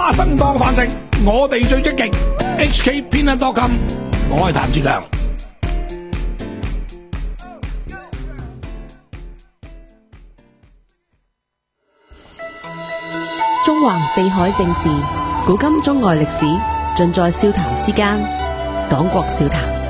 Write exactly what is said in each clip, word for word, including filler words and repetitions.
花生當飯食，我哋最積極。H K 偏恩多金，我係譚志強。 中橫四海正事，古今中外歷史，盡在笑談之間。講國笑談。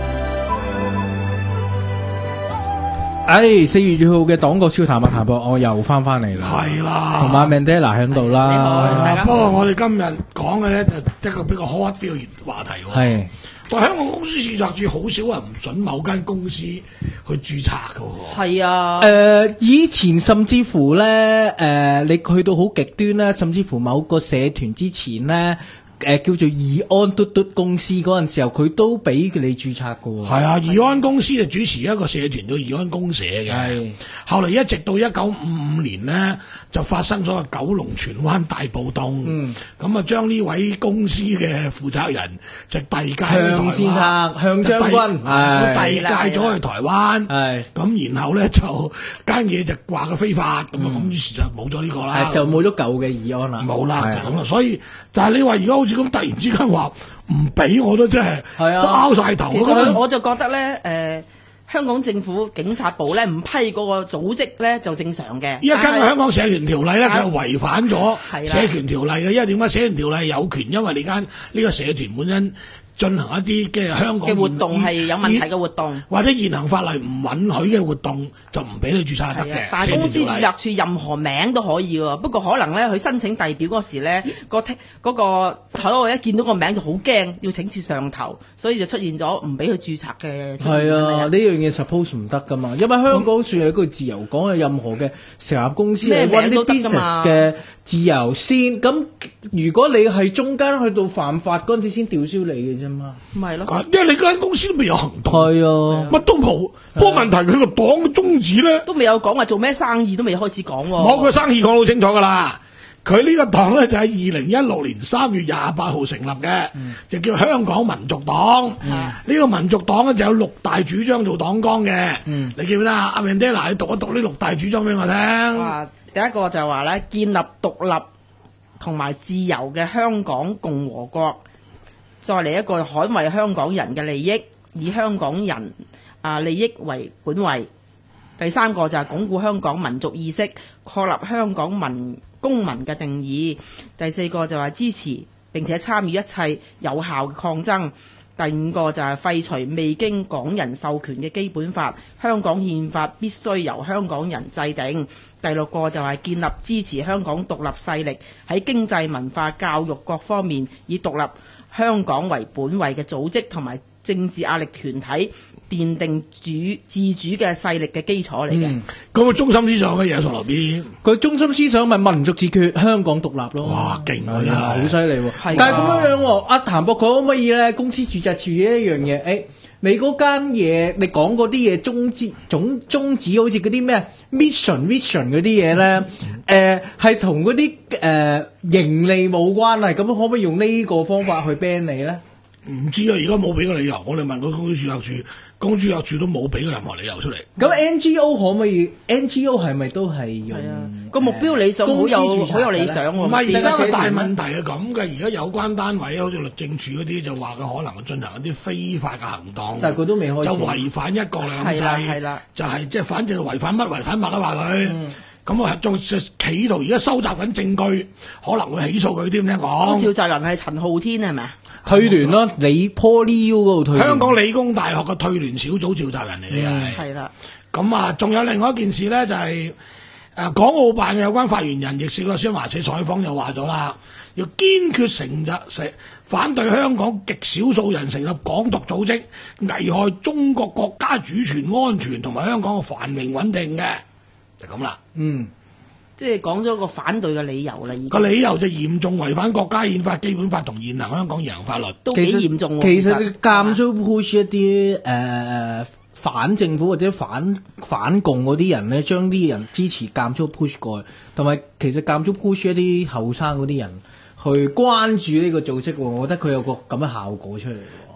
哎，四月二號嘅黨國笑談啊，譚博，我又翻翻嚟啦， 係啦， 同埋 Mandela 喺度啦。 你好，大家。不過我哋今日講嘅咧就一個比較 hot 啲嘅話題喎。係，話香港公司註冊處好少人唔准某間公司去註冊㗎喎。係啊。誒、 呃，以前甚至乎咧，誒、呃，你去到好極端啦，甚至乎某個社團之前咧。誒、呃，叫做義安嘟嘟公司嗰陣時候，佢都俾你註冊㗎喎。 係啊，義安公司就主持一個社團叫義安公社嘅。係。後嚟一直到一九五五年呢，就發生咗個九龍荃灣大暴動。嗯。咁啊，將呢位公司嘅負責人就遞解去台灣。向先生，向將軍，係。遞解咗去台灣。係。咁然後咧就間嘢就話佢非法，咁啊咁於是就冇咗呢個啦。 就冇咗舊嘅義安啦。 冇啦，就咁啦。所以就係你話而家好似咁突然之間話唔俾我都真係，都拗晒頭。 其實我就覺得咧，誒、呃，香港政府警察部咧唔批嗰個組織咧就正常嘅。 依家根據香港社團條例咧，佢係違反咗社團條例嘅。因為點解社團條例有權？因為你間呢個社團本身進行一啲嘅香港嘅活動係有問題嘅活動， 或者現行法例唔允許嘅活動，就唔俾你註冊得嘅。 但係公司註冊處任何名都可以喎，不過可能咧佢申請遞表嗰時咧，個嗰個台我一見到個名就好驚，要請示上頭，所以就出現咗唔俾佢註冊嘅。 係啊，呢樣嘢 suppose 唔得噶嘛，因為香港算係一個自由港，嘅任何嘅成立公司嚟揾啲 business 嘅自由先。咁如果你係中間去到犯法嗰陣時先吊銷你嘅啫。 唔係咯， 因為你間公司都未有行動， 係啊， 乜都冇。不過問題佢個黨嘅宗旨咧， 都未有講話做咩生意，都未開始講。 我個生意講得好清楚噶啦，佢呢個黨咧就喺二零一六年三月廿八號成立嘅，嗯，就叫香港民族黨。呢，嗯這個民族黨咧就有六大主張做黨綱嘅。嗯，你記唔記得啊？阿 Mandela，你讀一讀呢六大主張俾我聽。 啊，第一個就話咧，建立獨立同埋自由嘅香港共和國。再嚟一個捍衛香港人嘅利益，以香港人啊利益為本位。第三個就係鞏固香港民族意識，確立香港民公民嘅定義。第四個就係支持並且參與一切有效嘅抗爭。第五個就係廢除未經港人授權嘅基本法，香港憲法必須由香港人制定。第六個就係建立支持香港獨立勢力喺經濟、文化、教育各方面以獨立香港為本位嘅組織同埋政治壓力團體，奠定主自主嘅勢力嘅基礎嚟嘅。 咁個中心思想嘅嘢喺落邊？ 佢中心思想咪民族自決、香港獨立咯。 哇，勁啊！ 好犀利喎！但係咁樣樣喎，阿譚博佢可唔可以咧？公司註冊處一樣嘢，誒，你嗰間嘢，你講嗰啲嘢宗旨、總宗旨，好似嗰啲咩 mission、vision 嗰啲嘢咧，誒，係同嗰啲誒盈利冇關係，咁可唔可以用呢個方法去 ban 你咧？ 唔知啊，而家冇俾個理由，我哋問過公司註冊處，公司註冊處都冇俾個任何理由出嚟。 咁 N G O 可唔可以 ？N G O 係咪都係用？係啊，個目標理想好有好有理想喎。 唔係，而家個大問題係咁嘅，而家有關單位好似律政處嗰啲就話佢可能進行一啲非法嘅行動， 但係佢都未開始， 就違反一國兩制，係啦，就係即係反正違反乜違反乜啦話佢。嗯咁啊，仲企圖而家收集緊證據，可能會起訴佢添。聽講召集人係陳浩天係咪啊？ 退聯咯，理 PolyU 嗰度退聯。 香港理工大學嘅退聯小組召集人嚟嘅係。係啦。咁啊，仲有另外一件事咧，就係、是、誒、呃、港澳辦嘅有關發言人，亦試過新華社採訪就話咗啦，要堅決成日成反對香港極少數人成立港獨組織，危害中國國家主權安全同埋香港嘅繁榮穩定嘅。就咁啦，嗯， 即係講咗個反對嘅理由啦。 個理由就嚴重違反國家憲法、基本法同現行香港現行法律， 都幾嚴重。 其實你間中 push 一啲誒、呃、反政府或者反反共嗰啲人咧，將啲人支持間中 push 過去，同埋其實間中 push 一啲後生嗰啲人去關注呢個組織，我覺得佢有個咁嘅效果出嚟。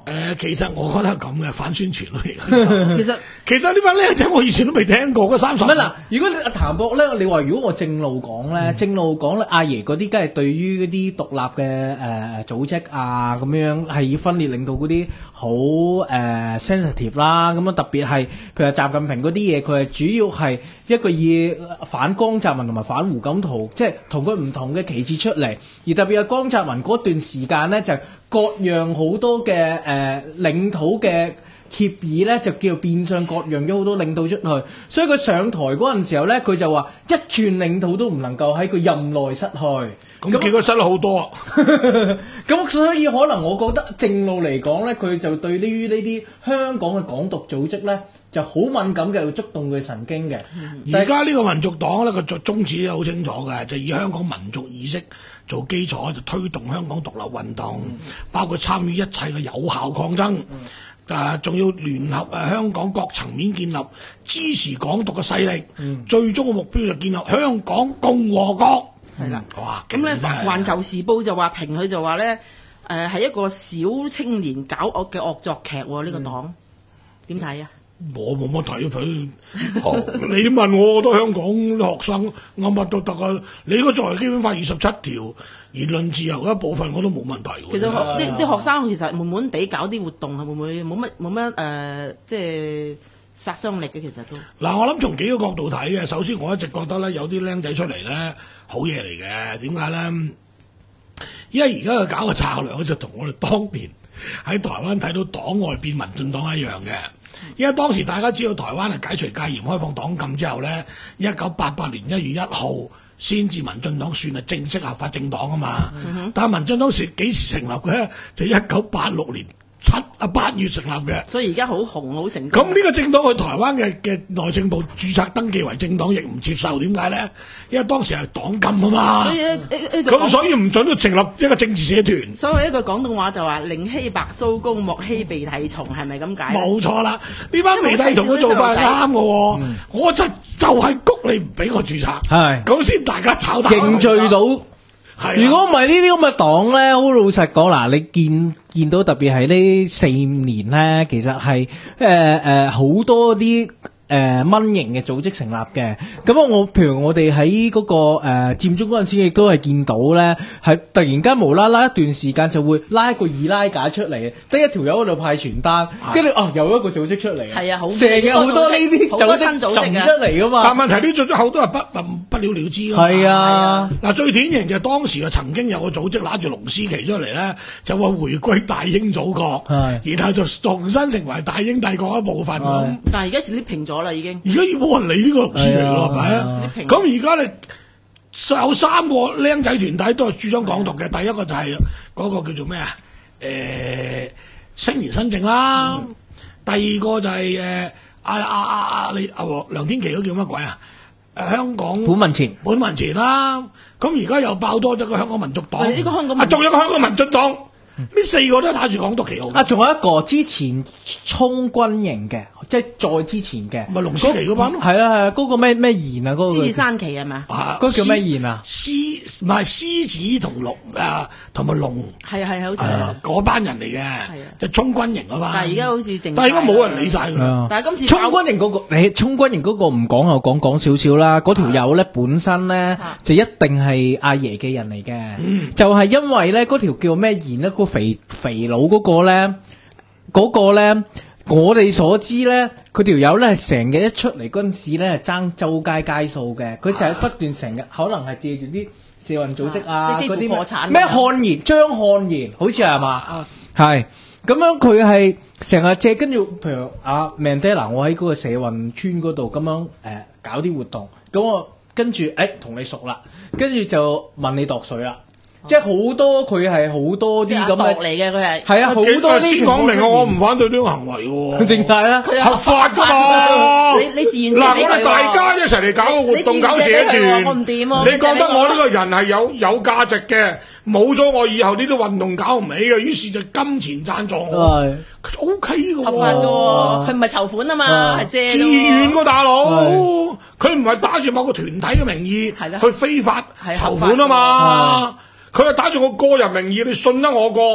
誒，其實我覺得咁嘅反宣傳嚟嘅。 其實其實呢班僆仔我以前都未聽過嗰三十。 唔係嗱，如果阿譚博咧，你話如果我正路講咧， 嗯、 正路講咧，阿爺嗰啲梗係對於嗰啲獨立嘅誒誒組織啊咁樣係要分裂，令到嗰啲好誒 sensitive 啦。咁樣特別係譬如話習近平嗰啲嘢，佢係主要係一個以反江澤民同埋反胡錦濤，即係同佢唔同嘅旗幟出嚟。而特別係江澤民嗰段時間咧，就割讓好多嘅誒、呃、領土嘅協議咧，就叫做變相割讓咗好多領土出去。所以佢上台嗰陣時候咧，佢就話一寸領土都唔能夠喺佢任內失去。 咁結果失咗好多。 咁所以可能我覺得正路嚟講咧，佢就對於呢啲香港嘅港獨組織咧，就好敏感嘅，會觸動佢神經嘅。 而家呢個民族黨咧，個宗旨好清楚嘅，就以香港民族意識做基礎，就推動香港獨立運動，嗯、包括參與一切嘅有效抗爭。誒，仲、嗯、要聯合誒香港各層面建立支持港獨嘅勢力，嗯、最終嘅目標就建立香港共和國。係啦、嗯，哇！ 咁咧，《環球時報》就話評佢就話咧，誒係一個小青年搞惡嘅惡作劇喎，呢、這個黨點睇啊？ 我冇乜睇佢，你問我，我都香港學生，我乜都得啊！你嗰作為基本法二十七條言論自由嘅一部分，我都冇問題。 其實啲啲學生其實悶悶地搞啲活動，係會唔會冇乜冇乜誒，即係殺傷力嘅？其實都嗱，我諗從幾個角度睇嘅。首先，我一直覺得咧，有啲僆仔出嚟咧，好嘢嚟嘅。點解咧？因為而家佢搞嘅策略就同我哋當年喺台灣睇到黨外變民進黨一樣嘅。因為當時大家知道台灣係解除戒嚴、開放黨禁之後咧，一九八八年一月一號先至民進黨算係正式合法政黨啊嘛。嗯、哼但係民進黨是幾時成立嘅咧？就一九八六年七啊八月成立嘅。所以而家好紅好成功。咁呢個政黨去台灣嘅嘅內政部註冊登記為政黨，亦唔接受。點解咧？因為當時係黨禁啊嘛。所以咁所以唔准佢成立一個政治社團。所謂一個廣東話就話寧欺白鬚公，莫欺鼻涕蟲，係咪咁解？冇錯啦，呢班鼻涕蟲嘅做法係啱嘅喎。嗯、我就就係谷你唔俾我註冊，係咁先大家炒大凝聚到。如果唔係呢啲咁嘅黨咧，好老實講嗱，你見見到特別係呢四五年咧，其實係誒誒好多啲。誒蚊型嘅組織成立嘅，咁啊我譬如我哋喺嗰個誒、呃、佔中嗰陣時，亦都係見到咧，係突然間無啦啦一段時間就會拉一個二拉架出嚟，得一條友喺度派傳單，跟住哦又一個組織出嚟，係啊，好成日好多呢啲組織就唔出嚟噶嘛。 但問題呢組織好多係不不不了了之㗎嘛。係啊，嗱、啊、最典型就係當時啊曾經有個組織揦住龍獅旗出嚟咧，就話回歸大英祖國，然後就重新成為大英帝國一部分咁。但係而家是啲平咗。已經而家要冇人理呢個龍獅旗咯，係咪啊？咁而家你有三個僆仔團體都係主張港獨嘅，第一個就係嗰個叫做咩啊？誒，青年新政啦。嗯、第二個就係誒阿阿阿阿你阿梁天琦嗰叫乜鬼啊？誒，香港本民前本民前啦。咁而家又爆多咗個香港民族黨，呢個香港啊，仲有個香港民進黨。呢四個都係打住港獨旗號啊！仲有一個之前衝軍營嘅，即係再之前嘅， 咪龍獅旗嗰班咯。係啊係啊，嗰個咩咩賢啊，嗰個獅子山旗係嘛？ 啊， 嗰個叫咩賢啊？ 獅唔係獅子同龍啊，同埋龍係係好似嗰班人嚟嘅，就衝軍營嗰班。但係而家好似淨，但係而家冇人理晒佢。但係今次衝軍營嗰個，你衝軍營嗰個唔講又講講少少啦。嗰條友咧本身咧就一定係阿爺嘅人嚟嘅，就係因為咧嗰條叫咩賢咧。肥肥佬嗰個咧，嗰、嗰個咧，我哋所知咧，佢條友咧係成日一出嚟嗰陣時咧係爭周街街數嘅，佢就係不斷成日可能係借住啲社運組織啊，嗰啲破產咩漢賢、張漢賢，好似係嘛？係咁樣佢係成日借，跟住譬如阿 Mandela，我喺嗰個社運村嗰度咁樣誒、呃、搞啲活動，咁我跟住誒同你熟啦，跟住就問你度水啦。即係好多佢係好多啲咁嘅嚟嘅，佢係係啊，好多啲先講明啊，我唔反對呢個行為喎。 點解咧？ 合法㗎嘛！ 你你自願嗱，我哋大家一齊嚟搞個活動，搞社團。 我唔掂啊！ 你覺得我呢個人係有有價值嘅，冇咗我以後呢啲運動搞唔起嘅，於是就金錢贊助我。係 O K 嘅喎， 合法嘅喎，佢唔係籌款啊嘛，係借。 自願個大佬，佢唔係打住某個團體嘅名義去非法籌款啊嘛。佢係打住我個人名義，你信得我過，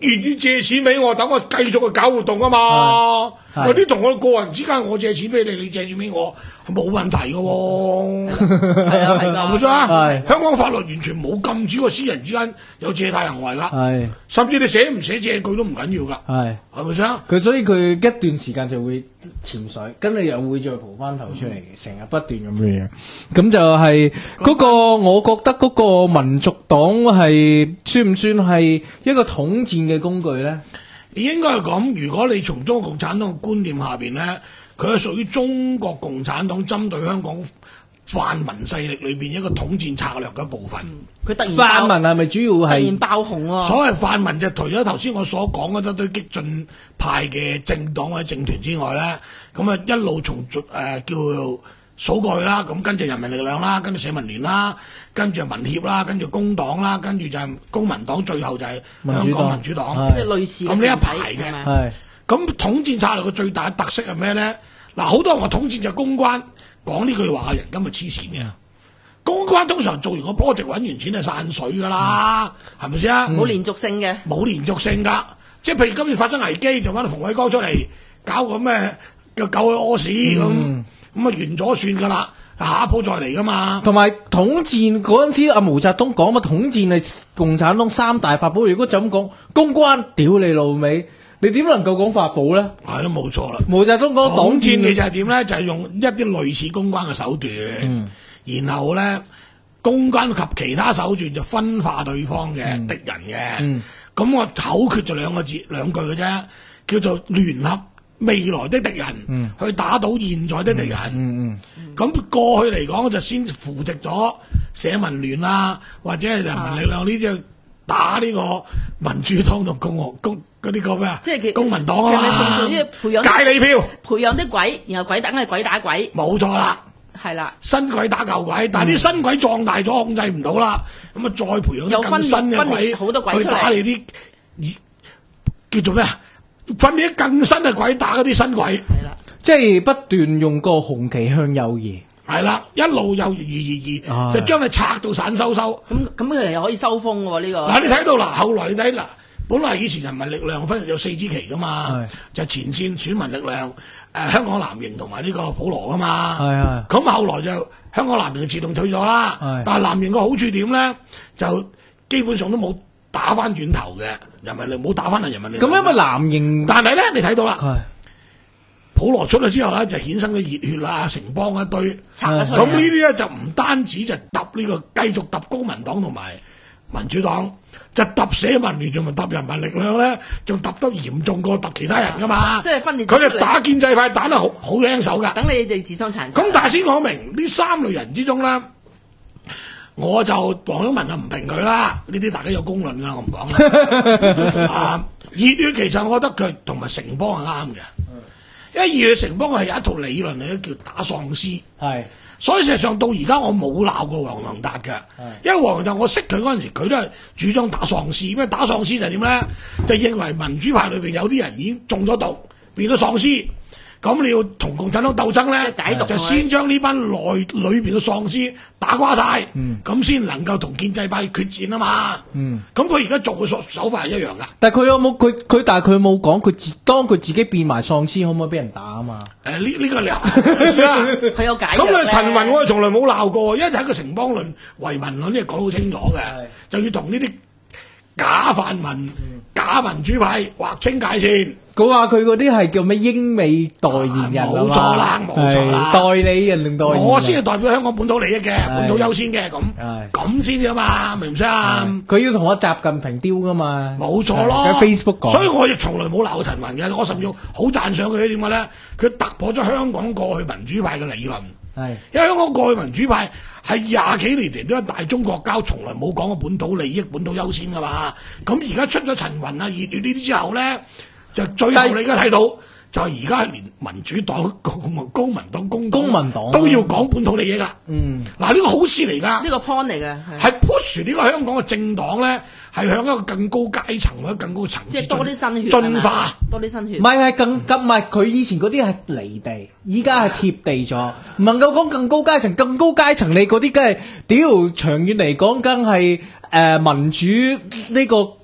願意借錢俾我，等我繼續去搞活動啊嘛。嗰啲同我個人之間，我借錢俾你，你借錢俾我，係冇問題嘅喎。 係啊係㗎， 係咪先啊？香港法律完全冇禁止個私人之間有借貸行為㗎。 係，甚至你寫唔寫借據都唔緊要㗎。 係， 係咪先啊？ 佢所以佢一段時間就會潛水，跟住又會再蒲翻頭出嚟，成日不斷咁樣樣。咁就係嗰個，我覺得嗰個民族黨係算唔算係一個統戰嘅工具咧？ 應該係咁，如果你從中國共產黨嘅觀念下邊咧，佢係屬於中國共產黨針對香港泛民勢力裏邊一個統戰策略嘅一部分。 佢、嗯、突然泛民係咪主要係突然爆紅喎？ 所謂泛民就除咗頭先我所講嗰一堆激進派嘅政黨或者政團之外咧，咁啊一路從誒、呃、叫數過去啦，咁跟住人民力量啦，跟住社民聯啦，跟住民協啦，跟住工黨啦，跟住就係公民黨，最後就係香港民主黨， 即係類似咁呢一排嘅。 係咁統戰策略嘅最大嘅特色係咩咧？嗱，好多人話統戰就係公關，講呢句話嘅人根本黐線嘅。公關通常做完個 project 揾完錢就散水㗎啦，係咪先啊？ 冇連續性嘅， 冇連續性㗎。即係譬如今次發生危機，就揾馮偉光出嚟搞個咩叫救佢屙屎咁。嗯咁啊完咗算噶啦，下一鋪再嚟噶嘛。同埋統戰嗰陣時，阿毛澤東講嘛，統戰係共產黨三大法寶。如果就咁講，公關屌你老味，你點能夠講法寶咧？ 係都冇錯啦。 毛澤東講黨戰其實係點咧？就係、是、用一啲類似公關嘅手段，嗯、然後咧公關及其他手段就分化對方嘅、嗯、敵人嘅。咁、嗯、我口訣就兩個字兩句嘅啫，叫做聯合未來的敵人、嗯、去打倒現在的敵人，咁、嗯嗯、過去嚟講就先扶植咗社民聯啦，或者係人民力量呢啲、啊、打呢個民主黨同共和公嗰啲個咩啊？即係公民黨啊嘛， 係咪培養界你票， 培養啲鬼，然後鬼等係鬼打鬼， 冇錯啦， 係啦， 新鬼打舊鬼，但係啲新鬼壯大咗，控制唔到啦，咁啊再培養啲更新嘅鬼， 好多鬼去打你啲叫做咩啊？分別更新嘅鬼打嗰啲新鬼， 係啦， 即係不斷用個紅旗向右移， 係啦，一路又移移移，就將你拆到散收收。 咁咁佢又可以收風喎呢個。 嗱，你睇到啦，後來你睇嗱，本來以前人民力量分有四支旗噶嘛，就前線選民力量、誒香港藍營同埋呢個普羅噶嘛。係係。咁後來就香港藍營自動退咗啦，但係藍營個好處點咧？就基本上都冇打翻轉頭嘅。人民力冇打翻嚟人民力量。 咁因為藍營， 但係咧你睇到啦，普羅出咗之後咧就衍生咗熱血啦、城邦一堆，咁呢啲咧就唔單止就揼呢個繼續揼公民黨同埋民主黨，就揼社民聯同埋揼人民力量咧，仲揼得嚴重過揼其他人噶嘛。 即係分裂。 佢哋打建制派打得好好輕手㗎。 等你哋自相殘殺。 咁但係先講明呢三類人之中咧。我就黃永文就唔評佢啦，呢啲大家有公論㗎，我唔講啦。啊，熱血其實我覺得佢同埋城邦係啱嘅，因為熱血城邦係有一套理論嚟嘅，叫打喪屍。係，所以事實上到而家我冇鬧過黃宏達嘅，因為黃宏達我識佢嗰陣時，佢都係主張打喪屍。因為打喪屍就係點咧？就認為民主派裏邊有啲人已經中咗毒，變咗喪屍。咁你要同共產黨鬥爭咧，解毒就先將呢班內裏邊嘅喪屍打瓜晒，咁先、嗯、能夠同建制派決戰啊嘛。咁佢而家做嘅手手法係一樣噶。 但係佢有冇佢佢？但係佢冇講佢自當佢自己變埋喪屍，可唔可以俾人打啊嘛？ 誒呢呢個你啊，佢有解。咁啊，陳雲我哋從來冇鬧過，因為喺個城邦論、遺民論呢講好清楚嘅，就要同呢啲假泛民、嗯、假民主派劃清界線。 佢話佢嗰啲係叫咩英美代言人， 冇錯啦，冇錯啦， 代理人定代言人， 我先係代表香港本土利益嘅，本土優先嘅，咁咁先啫嘛，明唔明啊？ 佢要同我習近平丟噶嘛， 冇錯咯。 喺 Facebook 講， 所以我亦從來冇鬧過陳雲嘅，我甚至好讚賞佢點解咧？佢突破咗香港過去民主派嘅理論，係因為香港過去民主派係廿幾年嚟都係大中國交，從來冇講過本土利益、本土優先噶嘛。咁而家出咗陳雲啊、熱血呢啲之後咧。就最後你而家睇到，就係而家連民主黨、公公民黨、工公民黨都要講本土利益啦。嗯，嗱呢個好事嚟㗎， 呢個 point 嚟嘅， 係 push 呢個香港嘅政黨咧，係向一個更高階層或者更高層次， 即係多啲新血進化， 多啲新血。 唔係係更咁唔係佢以前嗰啲係離地，依家係貼地咗，唔能夠講更高階層。更高階層你嗰啲梗係屌長遠嚟講，梗係誒民主呢個。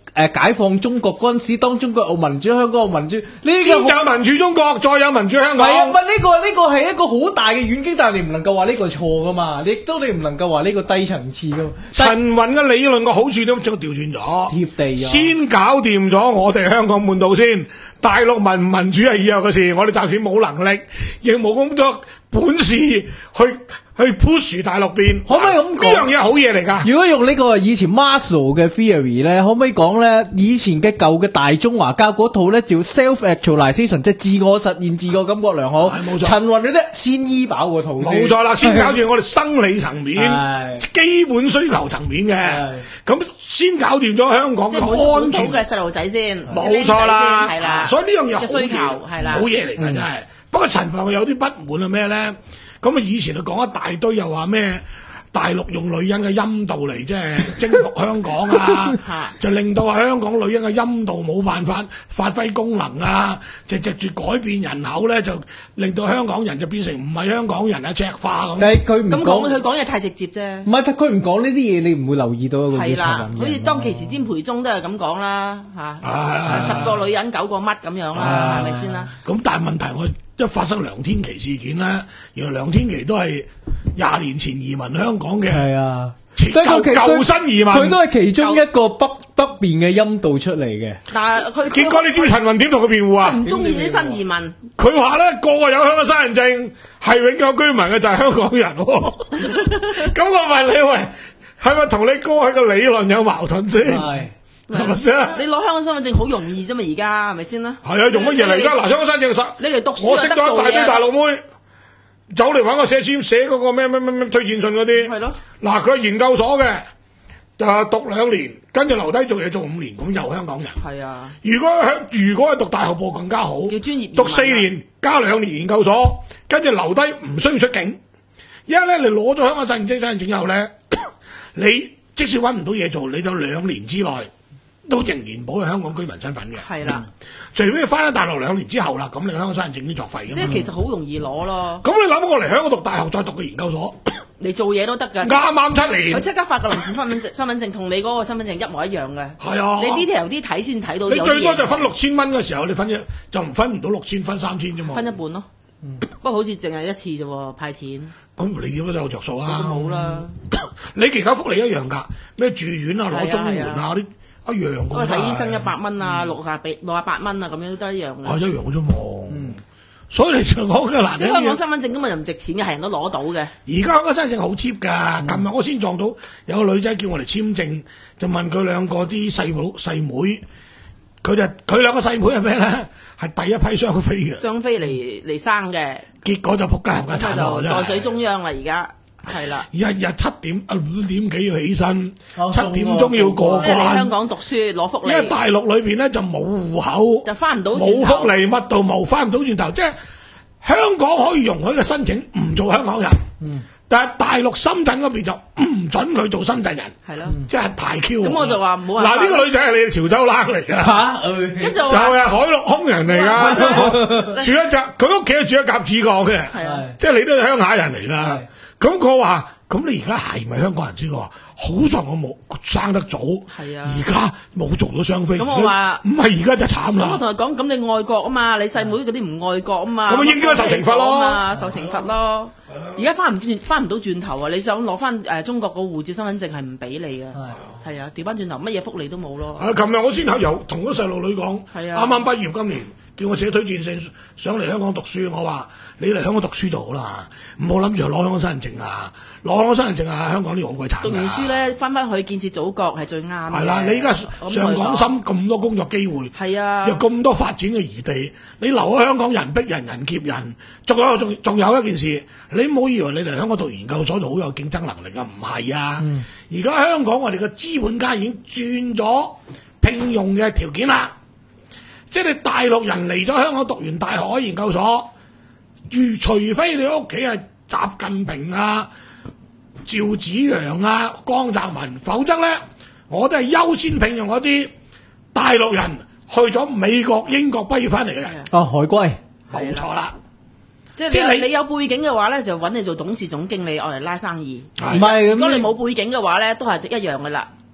誒解放中國嗰陣時，當中國有民主，香港有民主，呢、這個先有民主中國，再有民主香港。 係啊，唔係呢個呢、這個係一個好大嘅遠景，但係你唔能夠話呢個錯噶嘛，你亦都你唔能夠話呢個低層次噶嘛。 陳雲嘅理論個好處都將佢調轉咗， 貼地咗， 先搞掂咗我哋香港半島先。大陸民唔民主係以後嘅事，我哋暫時冇能力，亦冇咁多本事去去 push 大陸邊。 可唔可以咁講？ 呢樣嘢係好嘢嚟㗎。 如果用呢個以前 Maslow 嘅 theory 咧，可唔可以講咧？以前嘅舊嘅大中華教嗰套咧叫 self-actualization，即係自我實現、自我感覺良好。 係冇錯。 陳雲嗰啲先醫飽嗰套先。 冇錯啦，先搞掂我哋生理層面、基本需求層面嘅，咁先搞掂咗香港嘅安全嘅細路仔先。 冇錯啦， 係啦。 所以呢樣嘢好需求係啦， 好嘢嚟㗎真係。不過陳雲有啲不滿係咩咧？咁啊以前就講一大堆，又話咩大陸用女人嘅陰道嚟即係征服香港啊，就令到香港女人嘅陰道冇辦法發揮功能啊，就藉住改變人口咧，就令到香港人就變成唔係香港人啊，赤化咁。 但係佢唔咁講，佢講嘢太直接啫。 唔係，佢唔講呢啲嘢，你唔會留意到一個係啦，好似當其時詹培忠都係咁講啦，嚇，十個女人九個乜咁樣啦，係咪先啦？ 咁但係問題我。一發生梁天琦事件咧，原來梁天琦都係廿年前移民香港嘅， 係啊， 舊舊新移民， 佢都係其中一個北北邊嘅陰道出嚟嘅。 但係佢結果你知唔知陳雲點同佢辯護啊？ 唔中意啲新移民。 佢話咧個個有香港身份證係永久居民嘅就係香港人喎。咁我問你喂，係咪同你過去嘅理論有矛盾先？係。係咪先？ 你攞香港身份證好容易啫嘛，而家係咪先啦？ 係啊，用乜嘢嚟？而家嗱，香港身份證實， 你嚟讀書我識咗一大堆大陸妹，走嚟揾我寫簽寫嗰個咩咩咩咩推薦信嗰啲。係咯。嗱，佢係研究所嘅，就讀兩年，跟住留低做嘢做五年，咁又香港人。係啊。如果如果係讀大學部更加好，要專業。讀四年加兩年研究所，跟住留低唔需要出境，因為咧你攞咗香港身份證身份證之後咧，你即使揾唔到嘢做，你就兩年之內。都仍然保有香港居民身份嘅，係啦。除非翻咗大陸兩年之後啦，咁你香港身份證已經作廢嘅。 即係其實好容易攞咯。咁你諗我嚟香港讀大學再讀個研究所， 你做嘢都得㗎。啱啱七年， 佢即刻發個臨時身份證，身份證同你嗰個身份證一模一樣嘅。係啊， 你 detail 啲睇先睇到。 你最多就分六千蚊嘅時候，你分一就唔分唔到六千，分三千啫嘛。 分一半咯。不過好似淨係一次啫喎，派錢。 咁你點都有着數啊？ 都冇啦。 你其他福利一樣㗎，咩住院啊、攞綜援啊嗰啲。一樣嘅， 我睇醫生一百蚊啊，六廿俾六廿八蚊啊，咁樣都一樣嘅。 係一樣嘅啫嘛。嗯，所以你就講嘅難。 即係香港身份證根本就唔值錢嘅，係人都攞到嘅。 而家香港身份證好 cheap 㗎。琴日我先撞到有個女仔叫我嚟簽證，就問佢兩個啲細佬細妹，佢就佢兩個細妹係咩咧？係第一批雙飛嘅。雙飛嚟嚟生嘅。結果就仆街冚家鏟咯， 在水中央啦而家。係啦， 日日七點啊五點幾要起身，七點鐘要過關。 即係嚟香港讀書攞福利。 因為大陸裏邊咧就冇戶口， 就翻唔到， 冇福利，乜都冇，翻唔到轉頭。即係香港可以容許嘅申請唔做香港人，嗯、但係大陸深圳嗰邊就唔准佢做深圳人。係咯，即係大 Q。咁我就話冇。嗱呢個女仔係你哋潮州冷嚟㗎，嚇，跟住就係海陸空人嚟㗎，住一隻佢屋企係住一甲子港嘅，即係你都係鄉下人嚟㗎。咁佢話：咁你而家係咪香港人先？佢話：好在我冇生得早，而家冇做到雙飛。咁我話：唔係而家就慘啦。咁我同佢講：咁你愛國啊嘛，你細妹嗰啲唔愛國啊嘛。咁應該受懲罰咯，受懲罰咯。而家翻唔轉，翻唔到轉頭啊！你想攞翻誒中國個護照身份證係唔俾你嘅。係啊，調翻轉頭乜嘢福利都冇咯。啊！琴日我先頭由同嗰細路女講，啱啱畢業今年。叫我寫推薦信上嚟香港讀書，我話你嚟香港讀書就好啦，唔好諗住攞香港身份證啊！攞香港身份證啊！香港呢個好鬼慘。讀完書咧，翻返去建設祖國係最啱嘅。係啦，你而家上港深咁多工作機會，係啊，有咁多發展嘅餘地，你留喺香港人逼人人劫人，仲有仲仲有一件事，你唔好以為你嚟香港讀研究所就好有競爭能力啊！唔係啊，而家、嗯、香港我哋嘅資本家已經轉咗聘用嘅條件啦。即係你大陸人嚟咗香港讀完大學研究所，如除非你屋企係習近平啊、趙紫陽啊、江澤民，否則咧我都係優先聘用嗰啲大陸人去咗美國、英國畢業翻嚟嘅人。 哦，海歸， 冇錯啦。 即係你你有背景嘅話咧，就揾你做董事總經理，我嚟拉生意。 唔係， 如果你冇背景嘅話咧，都係一樣嘅啦。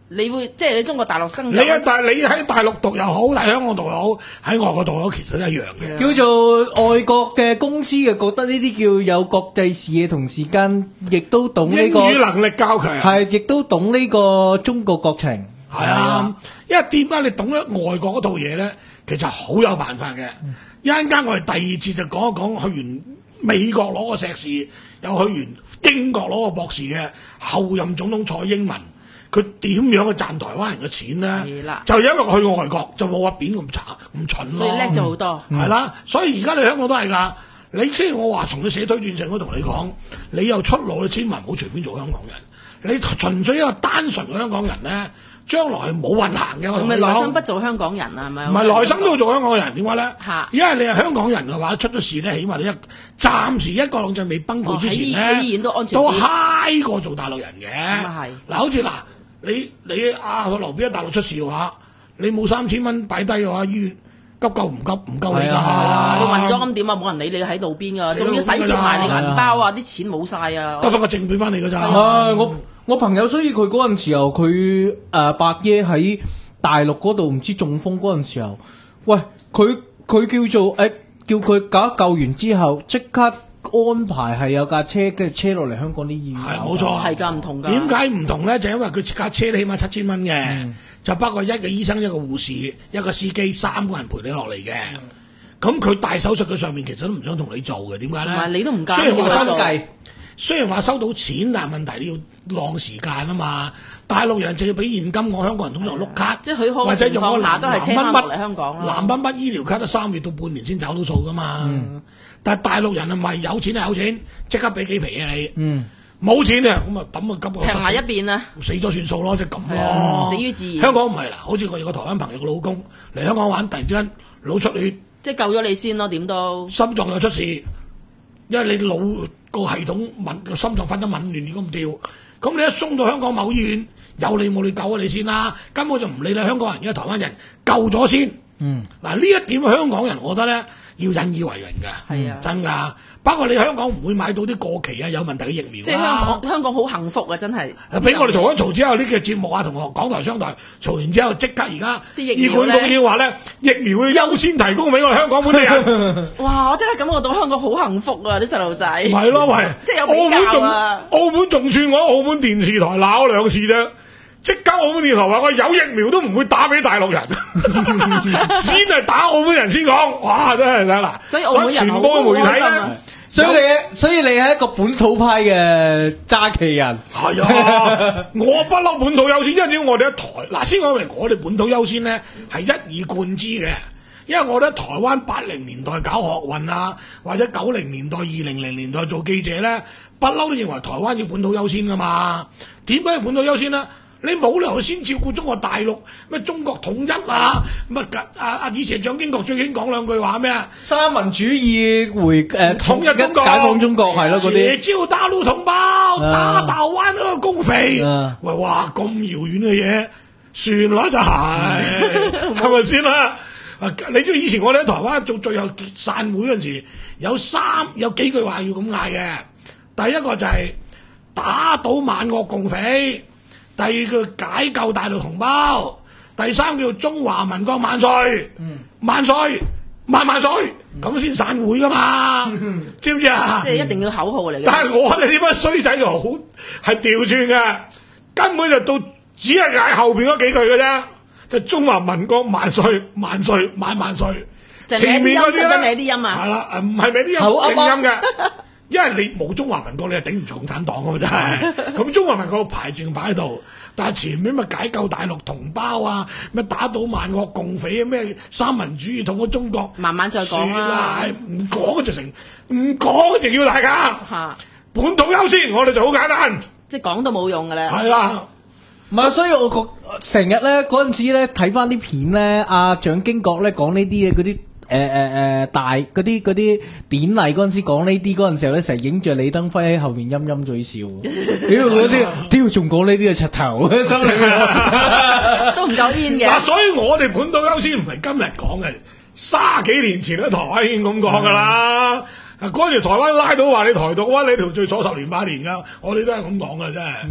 你會即係你中國大陸生你喺大你喺大陸讀又好，喺香港讀又好，喺外國讀又好，其實都一樣嘅。 叫做外國嘅公司嘅覺得呢啲叫有國際視野，同時間亦都懂呢、這個英語能力較強， 係亦都懂呢個中國國情。 係啊，因為點解你懂得外國嗰套嘢咧？其實好有辦法嘅。一陣間我哋第二節就講一講去完美國攞個碩士，又去完英國攞個博士嘅後任總統蔡英文。佢點樣去賺台灣人嘅錢咧？就因為佢去外國就冇話扁咁查咁蠢咯， 所以叻咗好多。 係啦、嗯，所以而家你香港都係㗎。你即係我話從你社推薦信我同你講，你有出路，你千萬唔好隨便做香港人。你純粹一個單純嘅香港人咧，將來係冇運行嘅。我同你講， 係咪來生不做香港人啊？係咪？ 唔係來生都要做香港人，點解咧？ 嚇！ 因為你係香港人嘅話，出咗事咧，起碼你一暫時一國兩制未崩潰之前咧、 哦，醫院都安全都嗨過做大陸人嘅。 咁啊係。嗱， 好似嗱。你你啊，劉備喺大陸出事嘅話，你冇三千蚊擺低嘅話，醫院急救唔急唔夠你㗎、 啊。你暈咗咁點啊？冇人理你喺路邊㗎，仲要洗劫埋你銀包啊！啲錢冇晒啊！ 得翻個證俾翻你㗎咋。 啊！我我朋友，所以佢嗰陣時候，佢誒、呃、伯爺喺大陸嗰度唔知中風嗰陣時候，喂，佢佢叫做誒、欸、叫佢搞救完之後，即刻。安排係有架車跟住車落嚟香港啲醫院， 係冇錯， 係㗎唔同㗎。 點解唔同咧？就因為佢架車起碼七千蚊嘅，嗯、就包括一個醫生、一個護士、一個司機三個人陪你落嚟嘅。咁佢、嗯、大手術嘅上面其實都唔想同你做嘅，點解咧？ 唔係你都唔介意雖然話收計， 雖然話收到錢，但係問題你要浪時間啊嘛。大陸人就要俾現金，我香港人通常碌卡， 即係許可或者用個藍都係車翻落嚟香港啦。 藍筆筆醫療卡得三月到半年先找到數噶嘛。嗯、但係大陸人係咪有錢係有錢，即刻俾幾皮嘢你。嗯，冇錢啊，咁啊抌個急個平埋一邊啊， 死咗算數咯，即係咁咯。 死於自然。 香港唔係啦，好似我有個台灣朋友嘅老公嚟香港玩，突然之間腦出血， 即係救咗你先咯，點都心臟又出事，因為你腦個系統紊心臟分得紊亂咁跳。咁你一送到香港某醫院，有你冇你救咗你先啦，根本就唔理你香港人，而家台灣人救咗先。嗯，嗱呢一點香港人，我覺得咧要引以為榮嘅，係啊，真㗎。包括你香港唔會買到啲過期啊有問題嘅疫苗， 即係香港香港好幸福啊，真係。 俾我哋嘈一嘈之後，呢個節目啊，同學港台商台嘈完之後，即刻而家醫管局要話咧，疫苗會優先提供俾我哋香港本地人。 哇！我真係感覺到香港好幸福啊，啲細路仔。 係咯，喂， 即係有比較啊！ 澳門仲算我澳門電視台鬧兩次啫。即刻澳門電台話我有疫苗都唔會打俾大陸人，先係打澳門人先講，哇真係睇嗱， 所以澳門人全部媒體咧， 所以你所以你係一個本土派嘅揸旗人， 係啊，我不嬲本土優先，因為點我哋喺台嗱先講明我哋本土優先咧係一以貫之嘅，因為我哋喺台灣八零年代搞學運啊，或者九零年代、二零零年代做記者咧，不嬲都認為台灣要本土優先噶嘛，點解要本土優先咧？你冇理由先照顧中國大陸咩？中國統一啊！乜啊啊！以前蔣經國最興講兩句話咩啊？ 三民主義回誒、呃、 統一中國、 解放中國係咯嗰啲。 招大陸同胞，打大灣嗰個公肥。 啊、 喂，哇！咁遙遠嘅嘢，算啦就係，係咪先啦？啊！你知以前我哋喺台灣做最後散會嗰陣時，有三有幾句話要咁嗌嘅。第一個就係打倒萬惡共匪。第二叫解救大陸同胞，第三叫中華民國萬歲，嗯、萬歲萬萬歲，咁先、嗯、散會噶嘛，嗯、知唔知啊？ 即係一定要口號嚟嘅。 但係我哋呢班衰仔就好係調轉嘅，根本就到只係嗌後邊嗰幾句嘅啫，就中華民國萬歲萬歲萬萬歲。前面嗰啲咧， 啲音啊， 係啦，唔係咩啲音，正音嘅。因為你冇中華民國，你係頂唔住共產黨啊嘛，真係。咁中華民國牌仲擺喺度，但係前面咪解救大陸同胞啊，咩打倒萬惡共匪啊，咩三民主義統一中國， 慢慢再講啦。 唔講就成，唔講就叫大家。嚇，本土優先，我哋就好簡單。 即係講都冇用㗎啦。 係啦， 唔係，所以我覺成日咧嗰陣時咧睇翻啲片咧，阿蔣經國咧講呢啲嘢嗰啲。誒誒誒，大嗰啲嗰啲典禮嗰陣時講呢啲嗰陣時候咧，成日影住李登輝喺後面陰陰嘴笑，屌嗰啲，屌仲講呢啲嘅柒頭， 都唔夠煙嘅。 嗱，所以我哋本土優先唔係今日講嘅，卅幾年前喺台灣已經咁講噶啦。嗰陣時台灣拉到話你台獨，哇！你條罪坐十年八年噶，我哋都係咁講噶，真係。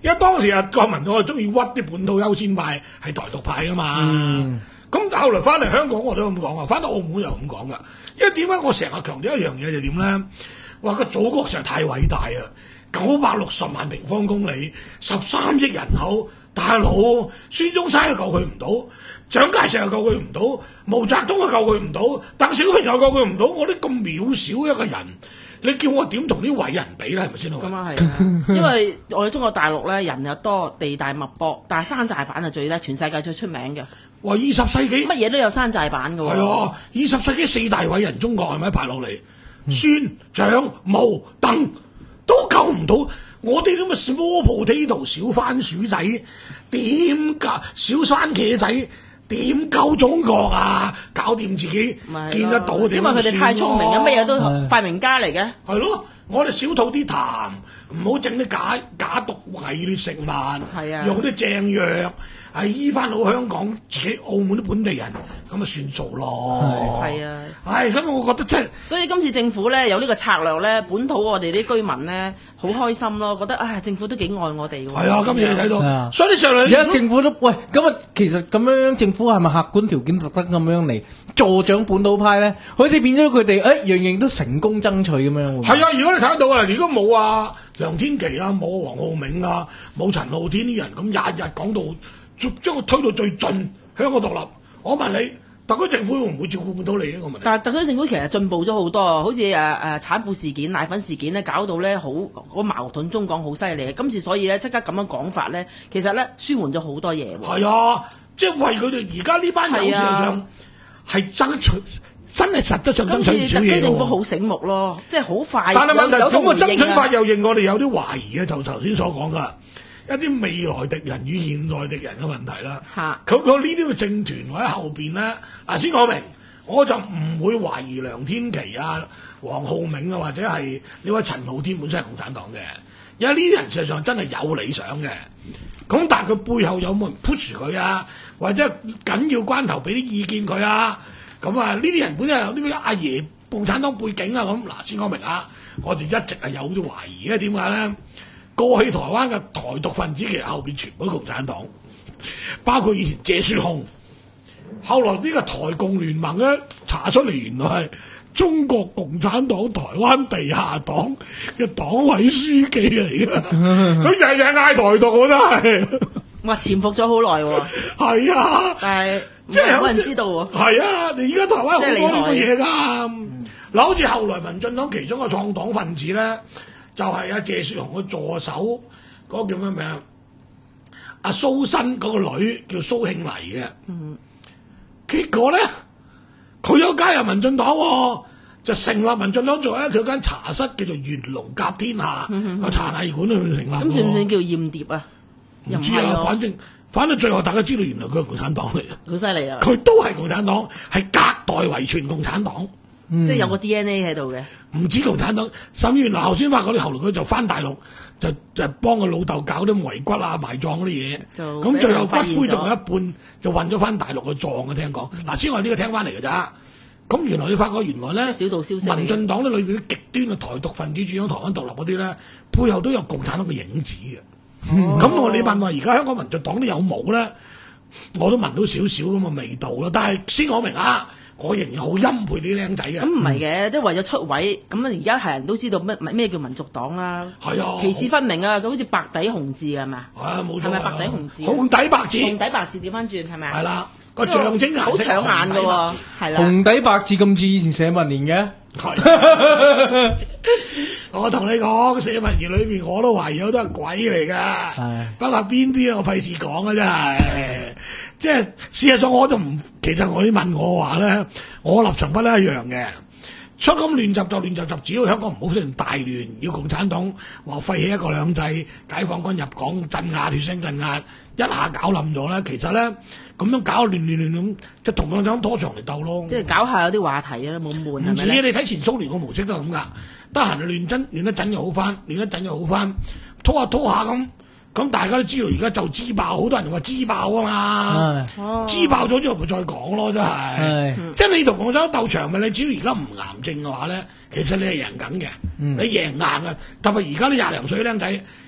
因為當時啊國民黨係中意屈啲本土優先派係台獨派噶嘛。 嗯咁後來翻嚟香港我都咁講啊，翻到澳門又咁講噶。因為點解我成日強調一樣嘢就點咧？話個祖國實在太偉大啊！九百六十萬平方公里，十三億人口，大佬孫中山又救佢唔到，蔣介石又救佢唔到，毛澤東又救佢唔到，鄧小平又救佢唔到，我啲咁渺小一個人，你叫我點同啲偉人比咧？係咪先？ 咁啊係啊，因為我哋中國大陸咧人又多，地大物博，但係山寨版係最叻，全世界最出名嘅。 話二十世紀乜嘢都有山寨版嘅喎。 係啊，二十世紀四大偉人，中國係咪排落嚟？孫、蔣、毛、鄧都救唔到，我哋咁嘅 small potato 小番薯仔，點救小番茄仔？點救中國啊？搞掂自己見得到點？ 因為佢哋太聰明，乜嘢都發明家嚟嘅。 係咯，我哋少吐啲痰，唔好整啲假假毒偽劣食物， 係啊， 用啲正藥，係醫翻好香港自己澳門啲本地人，咁啊算數咯。 係啊， 係咁，我覺得真係。 所以今次政府咧有呢個策略咧，本土我哋啲居民咧好開心咯，覺得啊政府都幾愛我哋喎。 係啊，今次你睇到， 啊、 所以你上嚟而家政府都喂咁啊，其實咁樣政府係咪客觀條件特登咁樣嚟助長本土派咧？好似變咗佢哋誒樣樣都成功爭取咁樣。 係啊，如果你睇得到啊，如果冇啊梁天琦啊，冇黃浩銘啊，冇陳浩天啲人咁日日講到將佢推到最盡，香港獨立，我問你。特區政府會唔會照顧到你呢個問題？ 但係特區政府其實進步咗好多，好似誒誒產婦事件、奶粉事件咧，搞到咧好嗰矛盾中港好犀利。今次所以咧即刻咁樣講法咧，其實咧舒緩咗好多嘢。 係啊，即係為佢哋而家呢班友事實上係爭取，真係實質上爭取唔少嘢。 特區政府好醒目咯，即係好快。 但係問題咁個爭取法有又令我哋有啲懷疑嘅，就頭先所講噶。一啲未來敵人與現在敵人嘅問題啦，佢佢呢啲嘅政團或者後邊咧，嗱先講明，我就唔會懷疑梁天琦啊、黃浩銘啊，或者係呢位陳浩天本身係共產黨嘅，因為呢啲人事實上真係有理想嘅，咁但係佢背後有冇人 push 佢啊，或者緊要關頭俾啲意見佢啊，咁啊呢啲人本身有啲咩阿爺共產黨背景啊咁，嗱先講明啊，我哋一直係有啲懷疑嘅，點解咧？過去台灣嘅台獨分子其實後邊全部都共產黨，包括以前謝雪紅，後來呢個台共聯盟咧查出嚟，原來係中國共產黨台灣地下黨嘅黨委書記嚟嘅，咁日日嗌台獨我真係， 哇潛伏咗好耐喎， 係啊， 但係即係冇人知道喎， 係啊，你而家台灣好多呢個嘢㗎，嗱、 嗯、 好似後來民進黨其中個創黨分子咧。就係阿謝雪紅個助手，嗰、那個叫咩名？阿蘇新嗰個女叫蘇慶黎嘅。嗯。結果咧，佢有加入民進黨、哦，就成立民進黨做一條間茶室，叫做元龍甲天下個、嗯嗯、茶藝館裏面成立。 咁算唔算叫艷諜啊？ 唔知啊，反正反正最後大家知道，原來佢係共產黨嚟嘅。 好犀利啊！ 佢都係共產黨，係隔代遺傳共產黨。 嗯、即係有個 D N A 喺度嘅， 唔止共產黨，甚至原來後先發覺啲後來佢就翻大陸，就就幫個老豆搞啲遺骨啊、埋葬嗰啲嘢，咁最後骨灰仲有一半就運咗翻大陸去葬嘅，聽講。嗱、嗯，先我呢個聽翻嚟嘅咋，咁原來你發覺原來咧， 小道消息， 民進黨咧裏邊啲極端嘅台獨分子主張台灣獨立嗰啲咧，背後都有共產黨嘅影子嘅。咁、哦、我你問話而家香港民進黨都有冇咧？我都聞到少少咁嘅味道啦。但係先講明啊。我仍然好欽佩啲僆仔嘅。 咁唔係嘅，都、嗯、為咗出位。咁而家係人都知道咩咩叫民族黨啦。 係啊， 旗幟分明啊，佢好似白底紅字係咪？ 啊，冇錯。 係咪白底紅字？ 紅底白字。 紅底白字調翻轉係咪？ 係啦，個象徵好搶眼㗎喎。係啦。 紅底白字咁似以前社民連嘅。 係。我同你講，社民連裏邊我都懷疑有好多係鬼嚟㗎。不過邊啲我費事講啊，真係。即係事實上我就唔，其實我啲問我話咧，我立場不嬲一樣嘅。出咁亂集就亂集集，只要香港唔好出現大亂，要共產黨話廢棄一國兩制，解放軍入港鎮壓血腥鎮壓，一下搞冧咗咧，其實咧咁樣搞亂亂亂咁，就同共產黨拖長嚟鬥咯。 即係搞下有啲話題啊，冇悶係咪？ 唔止，你睇前蘇聯個模式都係咁噶，得閒就亂真，亂一陣又好翻，亂一陣又好翻，拖下拖下咁。咁大家都知道而家就支爆，好多人話支爆啊嘛，支爆咗之後咪再講咯，真係，即係你同共產黨鬥長咪，你只要而家唔癌症嘅話咧，其實你係贏緊嘅，你贏硬嘅。特別而家啲廿零歲僆仔，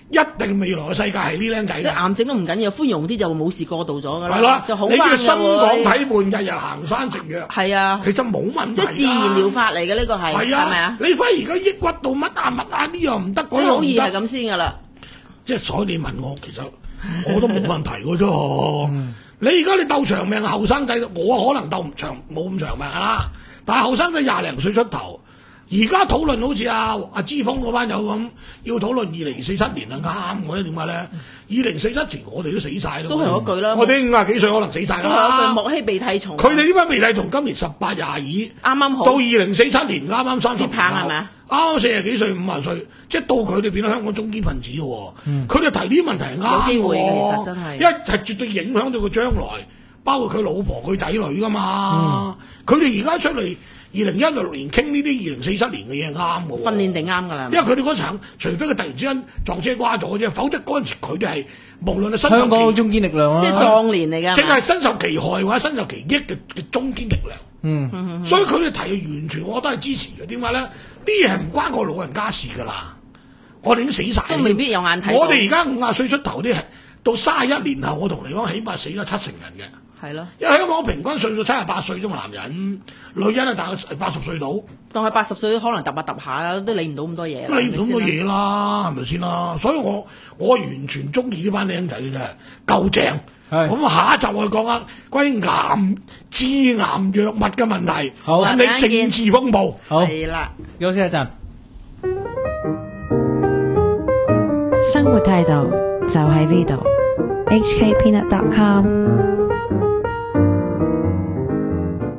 一定未來嘅世界係呢僆仔即係嘅。 癌症都唔緊要，寬容啲就冇事過渡咗㗎啦， 係啦， 就好翻你叫心㗎廣喎。 體胖，日日行山食藥， 係啊， 其實冇問題㗎。 即係自然療法嚟嘅呢個係， 係係咪啊？ 你反而而家抑鬱到乜啊乜啊呢樣唔得， 即係嗰樣唔得。 好易係咁先㗎啦。 即係所以你問我，其實我都冇問題嘅啫。你而家你鬥長命，後生仔我可能鬥唔長冇咁長命啦，但係後生仔廿零歲出頭。而家討論好似阿阿之鋒嗰班友咁，要討論二零四七年啊，啱我咧點解咧？二零四七前我哋都死晒啦， 都係嗰句啦我哋五廿幾歲可能死晒都係嗰句啦。 莫欺鼻涕蟲。 佢哋呢班鼻涕蟲今年十八廿二，啱啱好到二零四七年啱啱三十接棒係咪啊？ 啱啱四十幾歲五十歲，即係到佢哋變咗香港中堅分子嘅喎。佢哋提呢啲問題係啱有機會嘅喎其實真係因為係絕對影響到佢將來，包括佢老婆佢仔女噶嘛。佢哋而家出嚟。二零一六年傾呢啲二零四七年嘅嘢啱嘅喎， 訓練定啱㗎啦。 因為佢哋嗰場，除非佢突然之間撞車瓜咗啫，否則嗰陣時佢哋係無論係身受香港嘅其中堅力量啊， 即係壯年嚟㗎。 淨係身受其害或者身受其益嘅嘅中堅力量。 嗯， 所以佢哋提嘅完全我都係支持嘅。點解咧？呢嘢係唔關個老人家事㗎啦，我哋已經死晒。 都未必有眼睇到。 我哋而家五廿歲出頭啲係到三十一年後，我同你講，起碼死咗七成人嘅。 係咯， 因為香港平均歲數七十八歲啫嘛，男人，女人啊大概八十歲到， 當佢八十歲可能揼下揼下都理唔到咁多嘢啦。 理唔到咁多嘢啦，係咪先啦？所以我我完全中意呢班僆仔嘅啫，夠正。 係咁下一集我哋講下關於癌致癌藥物嘅問題， 好引起政治風暴。 好， 係啦。 休息一陣。 生活態度就喺呢度。H K Peanut dot com